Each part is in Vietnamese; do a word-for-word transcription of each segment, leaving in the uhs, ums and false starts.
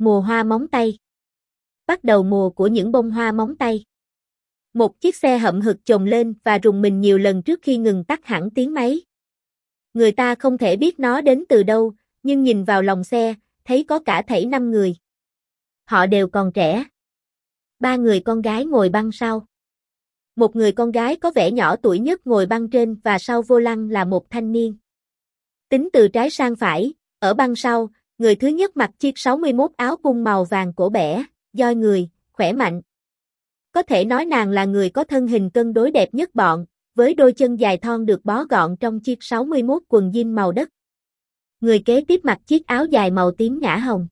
Mùa hoa móng tay. Bắt đầu mùa của những bông hoa móng tay. Một chiếc xe hậm hực chồm lên và rùng mình nhiều lần trước khi ngừng tắt hẳn tiếng máy. Người ta không thể biết nó đến từ đâu, nhưng nhìn vào lòng xe, thấy có cả thảy năm người. Họ đều còn trẻ. Ba người con gái ngồi băng sau. Một người con gái có vẻ nhỏ tuổi nhất ngồi băng trên và sau vô lăng là một thanh niên. Tính từ trái sang phải, ở băng sau, người thứ nhất mặc chiếc sáu mươi mốt áo cung màu vàng cổ bẻ, doi người, khỏe mạnh. Có thể nói nàng là người có thân hình cân đối đẹp nhất bọn, với đôi chân dài thon được bó gọn trong chiếc sáu mươi mốt quần jean màu đất. Người kế tiếp mặc chiếc áo dài màu tím ngã hồng.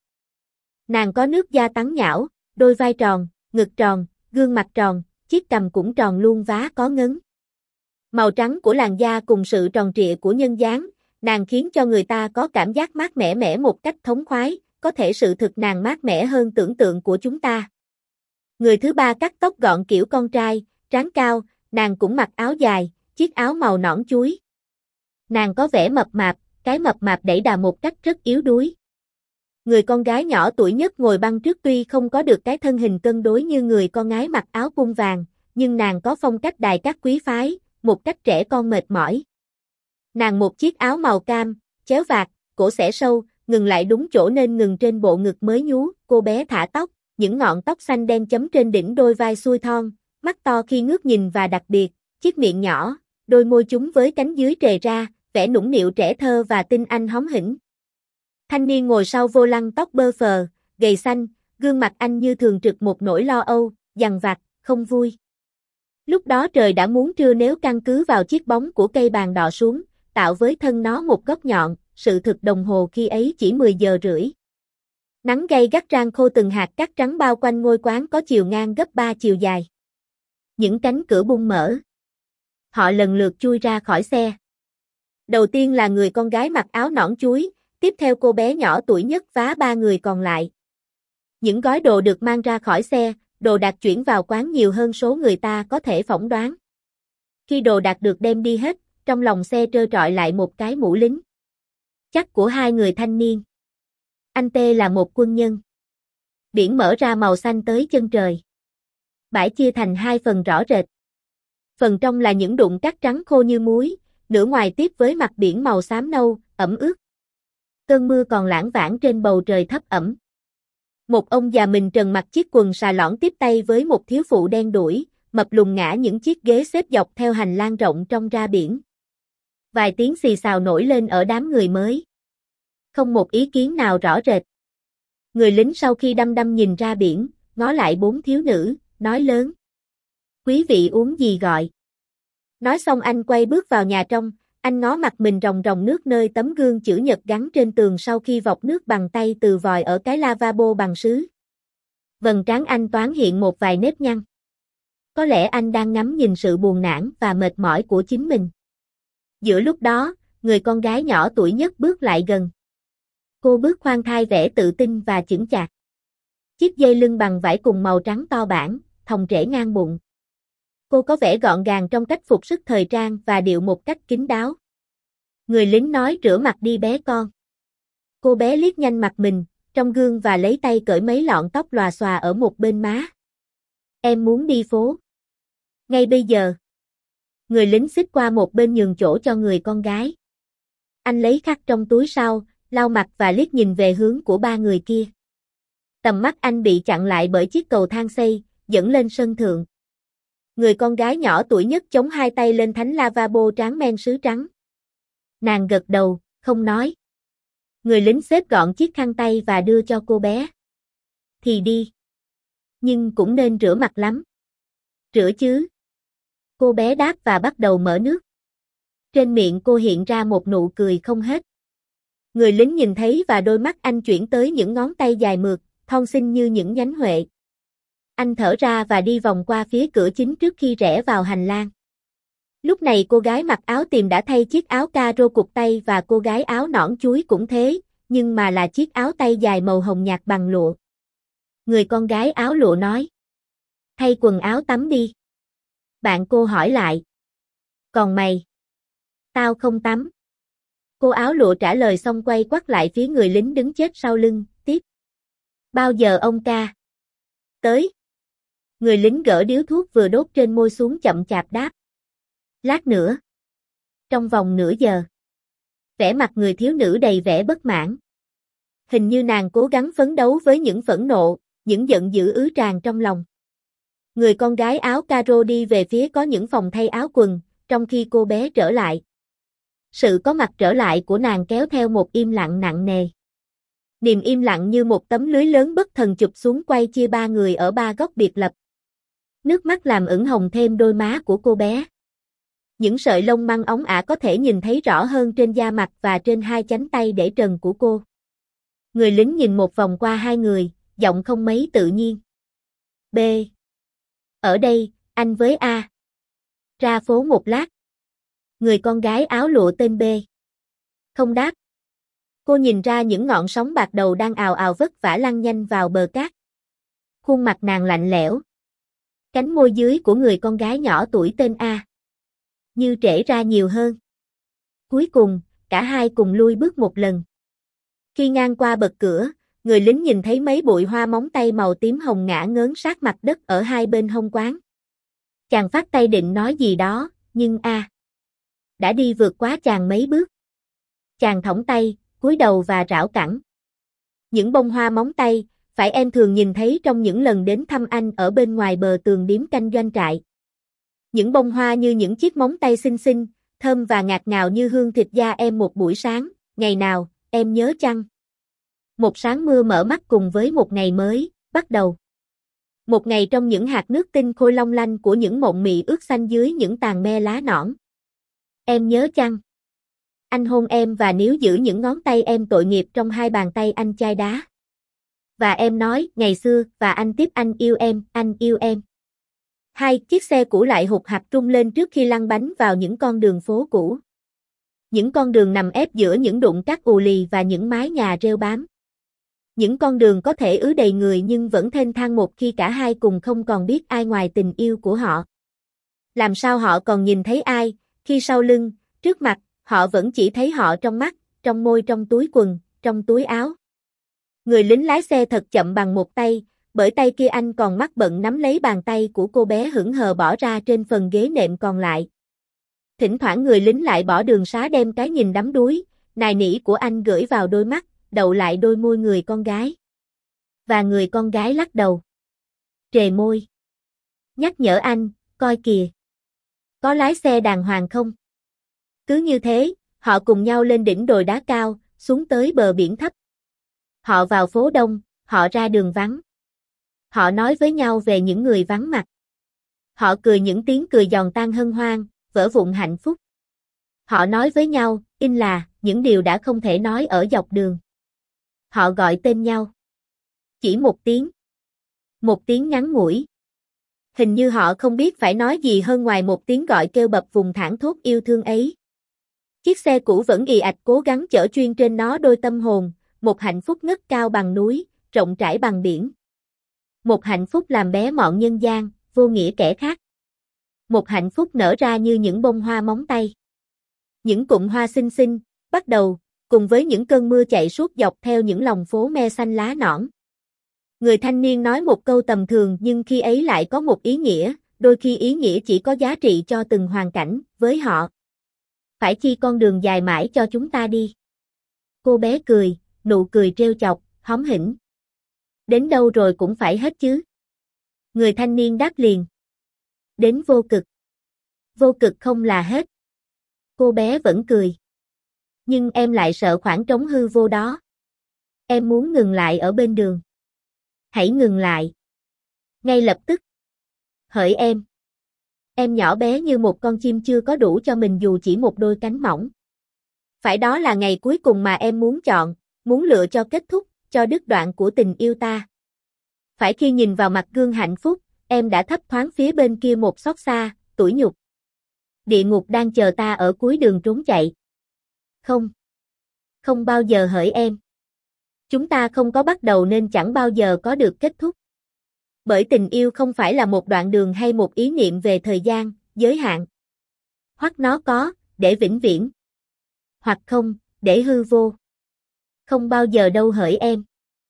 Nàng có nước da trắng nhão, đôi vai tròn, ngực tròn, gương mặt tròn, chiếc cằm cũng tròn luôn vá có ngấn. Màu trắng của làn da cùng sự tròn trịa của nhân dáng, nàng khiến cho người ta có cảm giác mát mẻ mẻ một cách thống khoái, có thể sự thực nàng mát mẻ hơn tưởng tượng của chúng ta. Người thứ ba cắt tóc gọn kiểu con trai, trán cao, nàng cũng mặc áo dài, chiếc áo màu nõn chuối. Nàng có vẻ mập mạp, cái mập mạp đẩy đà một cách rất yếu đuối. Người con gái nhỏ tuổi nhất ngồi băng trước tuy không có được cái thân hình cân đối như người con gái mặc áo cung vàng, nhưng nàng có phong cách đài các quý phái, một cách trẻ con mệt mỏi. Nàng một chiếc áo màu cam, chéo vạt, cổ xẻ sâu, ngừng lại đúng chỗ nên ngừng trên bộ ngực mới nhú, cô bé thả tóc, những ngọn tóc xanh đen chấm trên đỉnh đôi vai xuôi thon, mắt to khi ngước nhìn và đặc biệt, chiếc miệng nhỏ, đôi môi chúng với cánh dưới trề ra, vẻ nũng nịu trẻ thơ và tinh anh hóm hỉnh. Thanh niên ngồi sau vô lăng tóc bơ phờ, gầy xanh, gương mặt anh như thường trực một nỗi lo âu, dằn vặt, không vui. Lúc đó trời đã muốn trưa nếu căn cứ vào chiếc bóng của cây bàn đọ xuống, tạo với thân nó một góc nhọn, sự thực đồng hồ khi ấy chỉ mười giờ rưỡi. Nắng gay gắt rang khô từng hạt cát trắng bao quanh ngôi quán có chiều ngang gấp ba chiều dài. Những cánh cửa bung mở. Họ lần lượt chui ra khỏi xe. Đầu tiên là người con gái mặc áo nõn chuối, tiếp theo cô bé nhỏ tuổi nhất vá ba người còn lại. Những gói đồ được mang ra khỏi xe, đồ đạc chuyển vào quán nhiều hơn số người ta có thể phỏng đoán. Khi đồ đạc được đem đi hết, trong lòng xe trơ trọi lại một cái mũ lính. Chắc của hai người thanh niên. Anh T là một quân nhân. Biển mở ra màu xanh tới chân trời. Bãi chia thành hai phần rõ rệt. Phần trong là những đụng cát trắng khô như muối, nửa ngoài tiếp với mặt biển màu xám nâu, ẩm ướt. Cơn mưa còn lãng vãng trên bầu trời thấp ẩm. Một ông già mình trần mặc chiếc quần xà lõn tiếp tay với một thiếu phụ đen đuổi, mập lùn ngã những chiếc ghế xếp dọc theo hành lang rộng trong ra biển. Vài tiếng xì xào nổi lên ở đám người mới. Không một ý kiến nào rõ rệt. Người lính sau khi đăm đăm nhìn ra biển, ngó lại bốn thiếu nữ, nói lớn. Quý vị uống gì gọi? Nói xong anh quay bước vào nhà trong, anh ngó mặt mình ròng ròng nước nơi tấm gương chữ nhật gắn trên tường sau khi vọc nước bằng tay từ vòi ở cái lavabo bằng sứ. Vầng trán anh toán hiện một vài nếp nhăn. Có lẽ anh đang ngắm nhìn sự buồn nản và mệt mỏi của chính mình. Giữa lúc đó, người con gái nhỏ tuổi nhất bước lại gần. Cô bước khoan thai vẻ tự tin và chững chạc. Chiếc dây lưng bằng vải cùng màu trắng to bản, thòng trễ ngang bụng. Cô có vẻ gọn gàng trong cách phục sức thời trang và điệu một cách kín đáo. Người lính nói rửa mặt đi bé con. Cô bé liếc nhanh mặt mình, trong gương và lấy tay cởi mấy lọn tóc lòa xòa ở một bên má. Em muốn đi phố. Ngay bây giờ. Người lính xích qua một bên nhường chỗ cho người con gái. Anh lấy khăn trong túi sau, lau mặt và liếc nhìn về hướng của ba người kia. Tầm mắt anh bị chặn lại bởi chiếc cầu thang xây, dẫn lên sân thượng. Người con gái nhỏ tuổi nhất chống hai tay lên thánh lavabo tráng men sứ trắng. Nàng gật đầu, không nói. Người lính xếp gọn chiếc khăn tay và đưa cho cô bé. Thì đi. Nhưng cũng nên rửa mặt lắm. Rửa chứ. Cô bé đáp và bắt đầu mở nước. Trên miệng cô hiện ra một nụ cười không hết. Người lính nhìn thấy và đôi mắt anh chuyển tới những ngón tay dài mượt, thon xinh như những nhánh huệ. Anh thở ra và đi vòng qua phía cửa chính trước khi rẽ vào hành lang. Lúc này cô gái mặc áo tìm đã thay chiếc áo caro cụt tay và cô gái áo nõn chuối cũng thế, nhưng mà là chiếc áo tay dài màu hồng nhạt bằng lụa. Người con gái áo lụa nói. Thay quần áo tắm đi. Bạn cô hỏi lại. Còn mày? Tao không tắm. Cô áo lụa trả lời xong quay quắt lại phía người lính đứng chết sau lưng, tiếp. Bao giờ ông ca? Tới. Người lính gỡ điếu thuốc vừa đốt trên môi xuống chậm chạp đáp. Lát nữa. Trong vòng nửa giờ. Vẻ mặt người thiếu nữ đầy vẻ bất mãn. Hình như nàng cố gắng phấn đấu với những phẫn nộ, những giận dữ ứ tràn trong lòng. Người con gái áo caro đi về phía có những phòng thay áo quần, trong khi cô bé trở lại. Sự có mặt trở lại của nàng kéo theo một im lặng nặng nề. Niềm im lặng như một tấm lưới lớn bất thần chụp xuống quay chia ba người ở ba góc biệt lập. Nước mắt làm ửng hồng thêm đôi má của cô bé. Những sợi lông măng óng ả có thể nhìn thấy rõ hơn trên da mặt và trên hai cánh tay để trần của cô. Người lính nhìn một vòng qua hai người, giọng không mấy tự nhiên. B. Ở đây, anh với A. Ra phố một lát. Người con gái áo lụa tên B. Không đáp. Cô nhìn ra những ngọn sóng bạc đầu đang ào ào vất vả lăn nhanh vào bờ cát. Khuôn mặt nàng lạnh lẽo. Cánh môi dưới của người con gái nhỏ tuổi tên A. Như trễ ra nhiều hơn. Cuối cùng, cả hai cùng lui bước một lần. Khi ngang qua bậc cửa, người lính nhìn thấy mấy bụi hoa móng tay màu tím hồng ngã ngớn sát mặt đất ở hai bên hông quán. Chàng phát tay định nói gì đó, nhưng A. đã đi vượt quá chàng mấy bước. Chàng thõng tay, cúi đầu và rảo cẳng. Những bông hoa móng tay, phải em thường nhìn thấy trong những lần đến thăm anh ở bên ngoài bờ tường điếm canh doanh trại. Những bông hoa như những chiếc móng tay xinh xinh, thơm và ngạt ngào như hương thịt da em một buổi sáng, ngày nào, em nhớ chăng? Một sáng mưa mở mắt cùng với một ngày mới, bắt đầu. Một ngày trong những hạt nước tinh khôi long lanh của những mộng mị ướt xanh dưới những tàn me lá nõn. Em nhớ chăng? Anh hôn em và níu giữ những ngón tay em tội nghiệp trong hai bàn tay anh chai đá. Và em nói, ngày xưa, và anh tiếp anh yêu em, anh yêu em. Hai chiếc xe cũ lại hụt hặc rung lên trước khi lăn bánh vào những con đường phố cũ. Những con đường nằm ép giữa những đụng cát ù lì và những mái nhà rêu bám. Những con đường có thể ứ đầy người nhưng vẫn thênh thang một khi cả hai cùng không còn biết ai ngoài tình yêu của họ. Làm sao họ còn nhìn thấy ai, khi sau lưng, trước mặt, họ vẫn chỉ thấy họ trong mắt, trong môi, trong túi quần, trong túi áo. Người lính lái xe thật chậm bằng một tay, bởi tay kia anh còn mắc bận nắm lấy bàn tay của cô bé hững hờ bỏ ra trên phần ghế nệm còn lại. Thỉnh thoảng người lính lại bỏ đường xá đem cái nhìn đắm đuối, nài nỉ của anh gửi vào đôi mắt, đậu lại đôi môi người con gái. Và người con gái lắc đầu. Trề môi. Nhắc nhở anh, coi kìa. Có lái xe đàng hoàng không? Cứ như thế, họ cùng nhau lên đỉnh đồi đá cao, xuống tới bờ biển thấp. Họ vào phố đông, họ ra đường vắng. Họ nói với nhau về những người vắng mặt. Họ cười những tiếng cười giòn tan hân hoan, vỡ vụn hạnh phúc. Họ nói với nhau, in là, những điều đã không thể nói ở dọc đường. Họ gọi tên nhau. Chỉ một tiếng. Một tiếng ngắn ngủi. Hình như họ không biết phải nói gì hơn ngoài một tiếng gọi kêu bập vùng thảng thốt yêu thương ấy. Chiếc xe cũ vẫn ì ạch cố gắng chở chuyên trên nó đôi tâm hồn, một hạnh phúc ngất cao bằng núi, rộng trải bằng biển. Một hạnh phúc làm bé mọn nhân gian, vô nghĩa kẻ khác. Một hạnh phúc nở ra như những bông hoa móng tay. Những cụm hoa xinh xinh, bắt đầu, cùng với những cơn mưa chạy suốt dọc theo những lòng phố me xanh lá nõn. Người thanh niên nói một câu tầm thường nhưng khi ấy lại có một ý nghĩa, đôi khi ý nghĩa chỉ có giá trị cho từng hoàn cảnh, với họ. Phải chi con đường dài mãi cho chúng ta đi. Cô bé cười, nụ cười trêu chọc, hóm hỉnh. Đến đâu rồi cũng phải hết chứ. Người thanh niên đáp liền. Đến vô cực. Vô cực không là hết. Cô bé vẫn cười. Nhưng em lại sợ khoảng trống hư vô đó. Em muốn ngừng lại ở bên đường. Hãy ngừng lại. Ngay lập tức. Hỡi em. Em nhỏ bé như một con chim chưa có đủ cho mình dù chỉ một đôi cánh mỏng. Phải đó là ngày cuối cùng mà em muốn chọn, muốn lựa cho kết thúc, cho đứt đoạn của tình yêu ta. Phải khi nhìn vào mặt gương hạnh phúc, em đã thấp thoáng phía bên kia một xót xa, tủi nhục. Địa ngục đang chờ ta ở cuối đường trốn chạy. Không. Không bao giờ hỡi em. Chúng ta không có bắt đầu nên chẳng bao giờ có được kết thúc. Bởi tình yêu không phải là một đoạn đường hay một ý niệm về thời gian, giới hạn. Hoặc nó có, để vĩnh viễn. Hoặc không, để hư vô. Không bao giờ đâu hỡi em.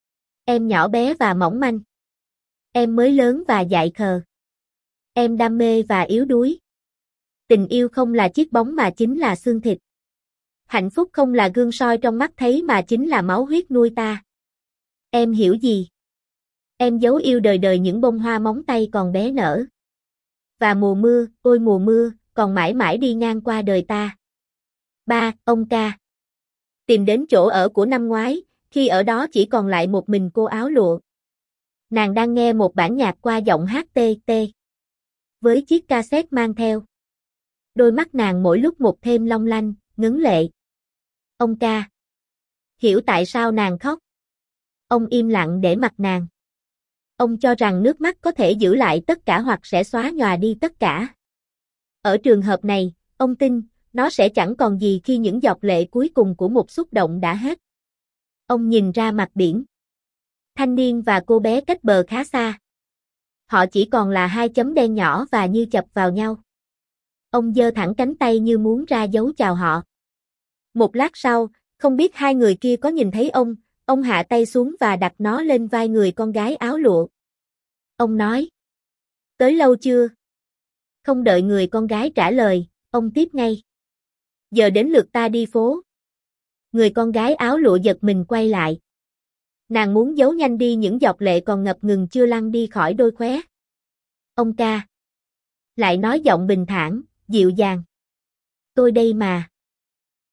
Em nhỏ bé và mỏng manh. Em mới lớn và dại khờ. Em đam mê và yếu đuối. Tình yêu không là chiếc bóng mà chính là xương thịt. Hạnh phúc không là gương soi trong mắt thấy mà chính là máu huyết nuôi ta. Em hiểu gì? Em giấu yêu đời đời những bông hoa móng tay còn bé nở. Và mùa mưa, ôi mùa mưa, còn mãi mãi đi ngang qua đời ta. Ba, ông ca. Tìm đến chỗ ở của năm ngoái, khi ở đó chỉ còn lại một mình cô áo lụa. Nàng đang nghe một bản nhạc qua giọng hát tê tê. Với chiếc cassette mang theo. Đôi mắt nàng mỗi lúc một thêm long lanh, ngấn lệ. Ông ca. Hiểu tại sao nàng khóc. Ông im lặng để mặc nàng. Ông cho rằng nước mắt có thể giữ lại tất cả hoặc sẽ xóa nhòa đi tất cả. Ở trường hợp này, ông tin, nó sẽ chẳng còn gì khi những giọt lệ cuối cùng của một xúc động đã hết. Ông nhìn ra mặt biển. Thanh niên và cô bé cách bờ khá xa. Họ chỉ còn là hai chấm đen nhỏ và như chập vào nhau. Ông giơ thẳng cánh tay như muốn ra dấu chào họ. Một lát sau, không biết hai người kia có nhìn thấy ông, ông hạ tay xuống và đặt nó lên vai người con gái áo lụa. Ông nói. Tới lâu chưa? Không đợi người con gái trả lời, ông tiếp ngay. Giờ đến lượt ta đi phố. Người con gái áo lụa giật mình quay lại. Nàng muốn giấu nhanh đi những giọt lệ còn ngập ngừng chưa lăn đi khỏi đôi khóe. Ông ca. Lại nói giọng bình thản, dịu dàng. Tôi đây mà.